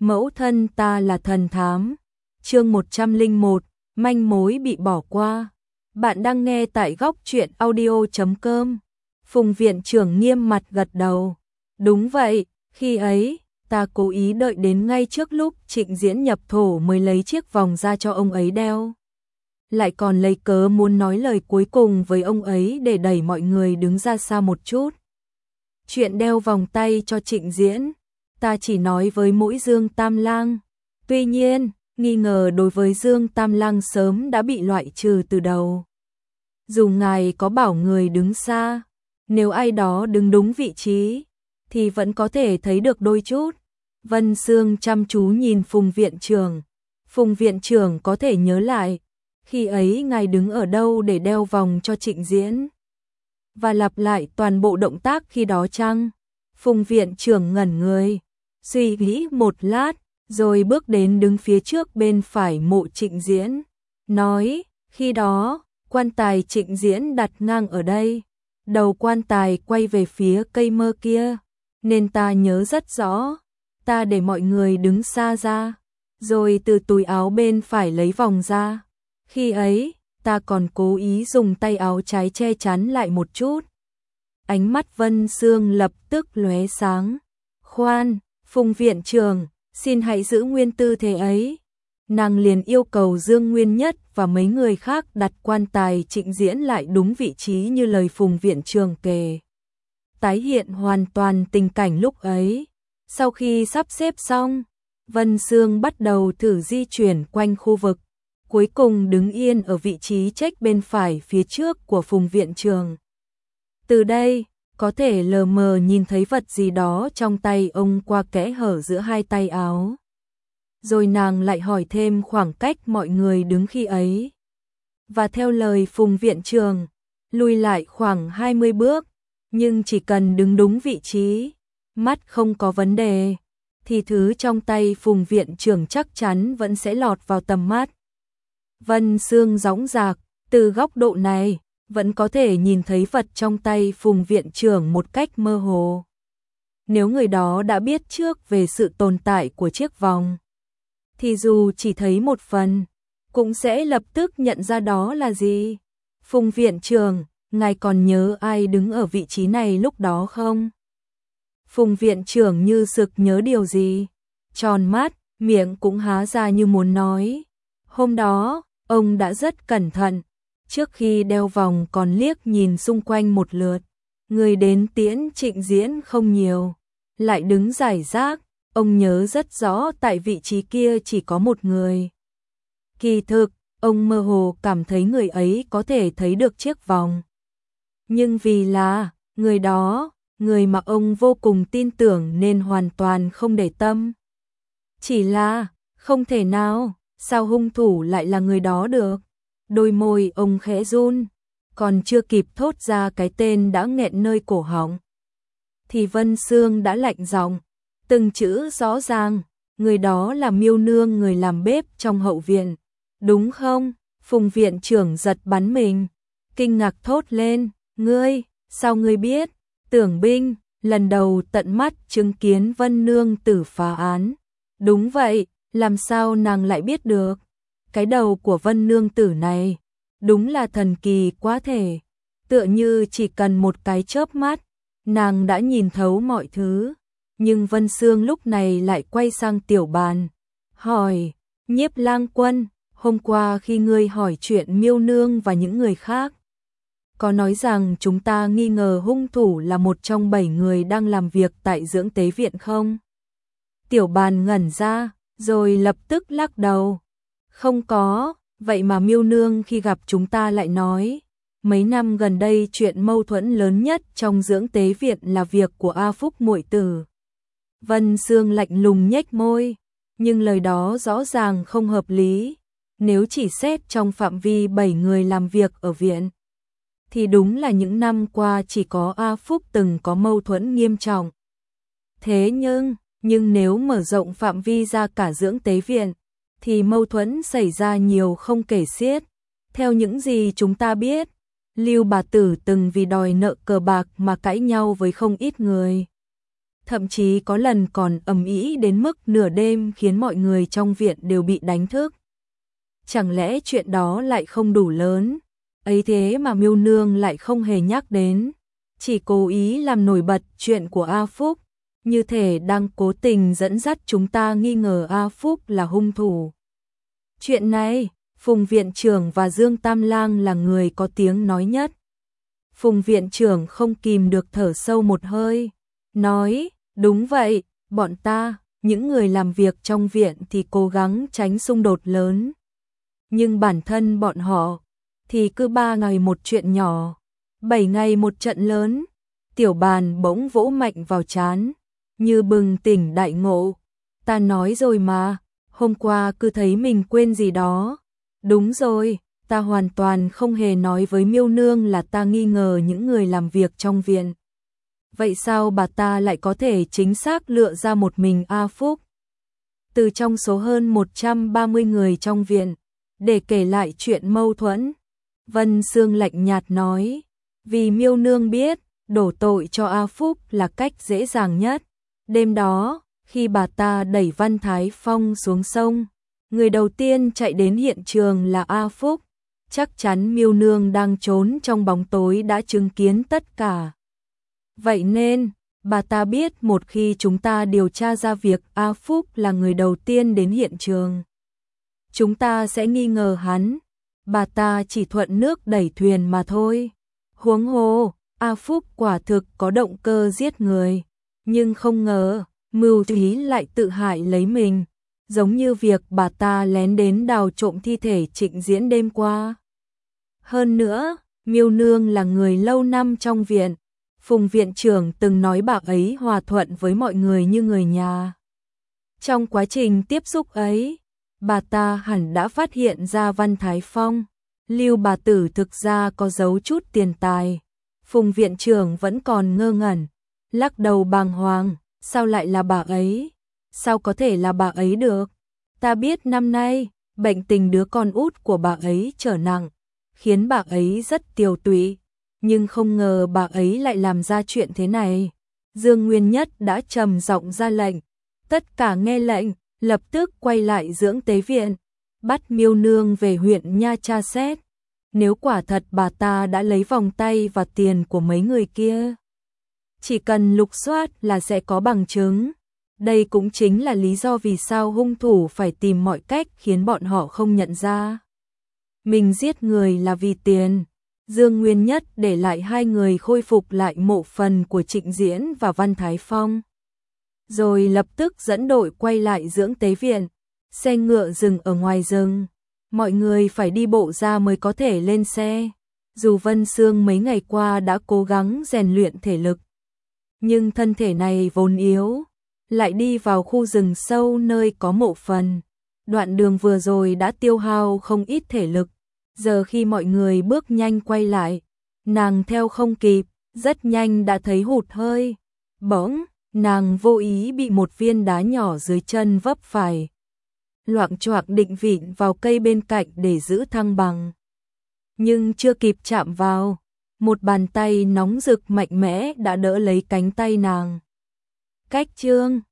Mẫu thân ta là thần thám. Chương 101, manh mối bị bỏ qua. Bạn đang nghe tại góc truyện audio.com. Phùng viện trưởng nghiêm mặt gật đầu. Đúng vậy, khi ấy, ta cố ý đợi đến ngay trước lúc Trịnh Diễn nhập thổ mới lấy chiếc vòng ra cho ông ấy đeo. Lại còn lấy cớ muốn nói lời cuối cùng với ông ấy để đẩy mọi người đứng ra xa một chút. Chuyện đeo vòng tay cho Trịnh Diễn, ta chỉ nói với mỗi Dương Tam Lang. Tuy nhiên, nghi ngờ đối với Dương Tam Lang sớm đã bị loại trừ từ đầu. Dù ngài có bảo người đứng xa, nếu ai đó đứng đúng vị trí, thì vẫn có thể thấy được đôi chút. Vân Sương chăm chú nhìn Phùng viện trưởng. Phùng viện trưởng có thể nhớ lại, khi ấy ngài đứng ở đâu để đeo vòng cho Trịnh Diễn? Và lặp lại toàn bộ động tác khi đó chăng? Phùng viện trưởng ngẩn người, suy nghĩ một lát, rồi bước đến đứng phía trước bên phải mộ Trịnh Diễn. Nói, khi đó, quan tài Trịnh Diễn đặt ngang ở đây. Đầu quan tài quay về phía cây mơ kia, nên ta nhớ rất rõ. Ta để mọi người đứng xa ra, rồi từ túi áo bên phải lấy vòng ra. Khi ấy, ta còn cố ý dùng tay áo trái che chắn lại một chút. Ánh mắt Vân Sương lập tức lóe sáng. Khoan, Phùng viện trưởng, xin hãy giữ nguyên tư thế ấy. Nàng liền yêu cầu Dương Nguyên Nhất và mấy người khác đặt quan tài Trịnh Diễn lại đúng vị trí như lời Phùng viện trưởng kể. Tái hiện hoàn toàn tình cảnh lúc ấy. Sau khi sắp xếp xong, Vân Sương bắt đầu thử di chuyển quanh khu vực. Cuối cùng đứng yên ở vị trí check bên phải phía trước của Phùng viện trưởng. Từ đây, có thể lờ mờ nhìn thấy vật gì đó trong tay ông qua kẽ hở giữa hai tay áo. Rồi nàng lại hỏi thêm khoảng cách mọi người đứng khi ấy. Và theo lời Phùng viện trưởng, lùi lại khoảng 20 bước, nhưng chỉ cần đứng đúng vị trí, mắt không có vấn đề, thì thứ trong tay Phùng viện trưởng chắc chắn vẫn sẽ lọt vào tầm mắt. Vân Sương dõng dạc, từ góc độ này, vẫn có thể nhìn thấy vật trong tay Phùng viện trưởng một cách mơ hồ. Nếu người đó đã biết trước về sự tồn tại của chiếc vòng, thì dù chỉ thấy một phần, cũng sẽ lập tức nhận ra đó là gì. Phùng viện trưởng, ngài còn nhớ ai đứng ở vị trí này lúc đó không? Phùng viện trưởng như sực nhớ điều gì, tròn mắt, miệng cũng há ra như muốn nói. Hôm đó, ông đã rất cẩn thận, trước khi đeo vòng còn liếc nhìn xung quanh một lượt. Người đến tiễn Trịnh Diễn không nhiều, lại đứng rải rác, ông nhớ rất rõ tại vị trí kia chỉ có một người. Kỳ thực, ông mơ hồ cảm thấy người ấy có thể thấy được chiếc vòng. Nhưng vì là người đó, người mà ông vô cùng tin tưởng nên hoàn toàn không để tâm. Chỉ là, không thể nào, sao hung thủ lại là người đó được? Đôi môi ông khẽ run, còn chưa kịp thốt ra cái tên đã nghẹn nơi cổ họng, thì Vân Sương đã lạnh giọng, từng chữ rõ ràng, người đó là Miêu Nương, người làm bếp trong hậu viện, đúng không? Phùng viện trưởng giật bắn mình, kinh ngạc thốt lên, ngươi, sao ngươi biết? Tưởng Binh, lần đầu tận mắt chứng kiến Vân Nương tử phá án. Đúng vậy, làm sao nàng lại biết được? Cái đầu của Vân Nương tử này, đúng là thần kỳ quá thể. Tựa như chỉ cần một cái chớp mắt, nàng đã nhìn thấu mọi thứ. Nhưng Vân Sương lúc này lại quay sang Tiểu Bàn, hỏi, Nhiếp Lang Quân, hôm qua khi ngươi hỏi chuyện Miêu Nương và những người khác, có nói rằng chúng ta nghi ngờ hung thủ là một trong 7 người đang làm việc tại dưỡng tế viện không? Tiểu Bàn ngẩn ra, rồi lập tức lắc đầu. Không có, vậy mà Miêu Nương khi gặp chúng ta lại nói, mấy năm gần đây chuyện mâu thuẫn lớn nhất trong dưỡng tế viện là việc của A Phúc muội tử. Vân Sương lạnh lùng nhếch môi, nhưng lời đó rõ ràng không hợp lý. Nếu chỉ xét trong phạm vi 7 người làm việc ở viện, thì đúng là những năm qua chỉ có A Phúc từng có mâu thuẫn nghiêm trọng. Thế nhưng nếu mở rộng phạm vi ra cả dưỡng tế viện, thì mâu thuẫn xảy ra nhiều không kể xiết. Theo những gì chúng ta biết, Lưu bà tử từng vì đòi nợ cờ bạc mà cãi nhau với không ít người. thậm chí có lần còn ầm ĩ đến mức nửa đêm khiến mọi người trong viện đều bị đánh thức. Chẳng lẽ chuyện đó lại không đủ lớn, ấy thế mà Miêu Nương lại không hề nhắc đến, chỉ cố ý làm nổi bật chuyện của A Phúc, như thể đang cố tình dẫn dắt chúng ta nghi ngờ A Phúc là hung thủ. Chuyện này, Phùng viện trưởng và Dương Tam Lang là người có tiếng nói nhất. Phùng viện trưởng không kìm được thở sâu một hơi, nói, đúng vậy, bọn ta, những người làm việc trong viện thì cố gắng tránh xung đột lớn. Nhưng bản thân bọn họ, thì cứ 3 ngày một chuyện nhỏ, 7 ngày một trận lớn. Tiểu Bàn bỗng vỗ mạnh vào trán, như bừng tỉnh đại ngộ. Ta nói rồi mà, hôm qua cứ thấy mình quên gì đó. Đúng rồi, ta hoàn toàn không hề nói với Miêu Nương là ta nghi ngờ những người làm việc trong viện. Vậy sao bà ta lại có thể chính xác lựa ra một mình A Phúc từ trong số hơn 130 người trong viện để kể lại chuyện mâu thuẫn? Vân Sương lạnh nhạt nói, vì Miêu Nương biết đổ tội cho A Phúc là cách dễ dàng nhất. Đêm đó, khi bà ta đẩy Văn Thái Phong xuống sông, người đầu tiên chạy đến hiện trường là A Phúc. Chắc chắn Miêu Nương đang trốn trong bóng tối đã chứng kiến tất cả. Vậy nên, bà ta biết một khi chúng ta điều tra ra việc A Phúc là người đầu tiên đến hiện trường, chúng ta sẽ nghi ngờ hắn. Bà ta chỉ thuận nước đẩy thuyền mà thôi. Huống hồ, A Phúc quả thực có động cơ giết người, nhưng không ngờ, mưu trí lại tự hại lấy mình, giống như việc bà ta lén đến đào trộm thi thể Trịnh Diễn đêm qua. Hơn nữa, Miêu Nương là người lâu năm trong viện, Phùng viện trưởng từng nói bà ấy hòa thuận với mọi người như người nhà. Trong quá trình tiếp xúc ấy, bà ta hẳn đã phát hiện ra Văn Thái Phong, Lưu bà tử thực ra có giấu chút tiền tài. Phùng viện trưởng vẫn còn ngơ ngẩn, lắc đầu bàng hoàng, sao lại là bà ấy? Sao có thể là bà ấy được? Ta biết năm nay, bệnh tình đứa con út của bà ấy trở nặng, khiến bà ấy rất tiều tụy, nhưng không ngờ bà ấy lại làm ra chuyện thế này. Dương Nguyên Nhất đã trầm giọng ra lệnh, tất cả nghe lệnh, lập tức quay lại dưỡng tế viện, bắt Miêu Nương về huyện Nha tra xét. Nếu quả thật bà ta đã lấy vòng tay và tiền của mấy người kia, chỉ cần lục soát là sẽ có bằng chứng. Đây cũng chính là lý do vì sao hung thủ phải tìm mọi cách khiến bọn họ không nhận ra mình giết người là vì tiền. Dương Nguyên Nhất để lại hai người khôi phục lại mộ phần của Trịnh Diễn và Văn Thái Phong, rồi lập tức dẫn đội quay lại dưỡng tế viện. Xe ngựa dừng ở ngoài rừng, mọi người phải đi bộ ra mới có thể lên xe. Dù Vân Sương mấy ngày qua đã cố gắng rèn luyện thể lực, nhưng thân thể này vốn yếu, lại đi vào khu rừng sâu nơi có mộ phần. Đoạn đường vừa rồi đã tiêu hao không ít thể lực. Giờ khi mọi người bước nhanh quay lại, nàng theo không kịp, rất nhanh đã thấy hụt hơi. Bỗng, nàng vô ý bị một viên đá nhỏ dưới chân vấp phải. Loạng choạng định vịn vào cây bên cạnh để giữ thăng bằng. Nhưng chưa kịp chạm vào, một bàn tay nóng rực mạnh mẽ đã đỡ lấy cánh tay nàng. Cách chương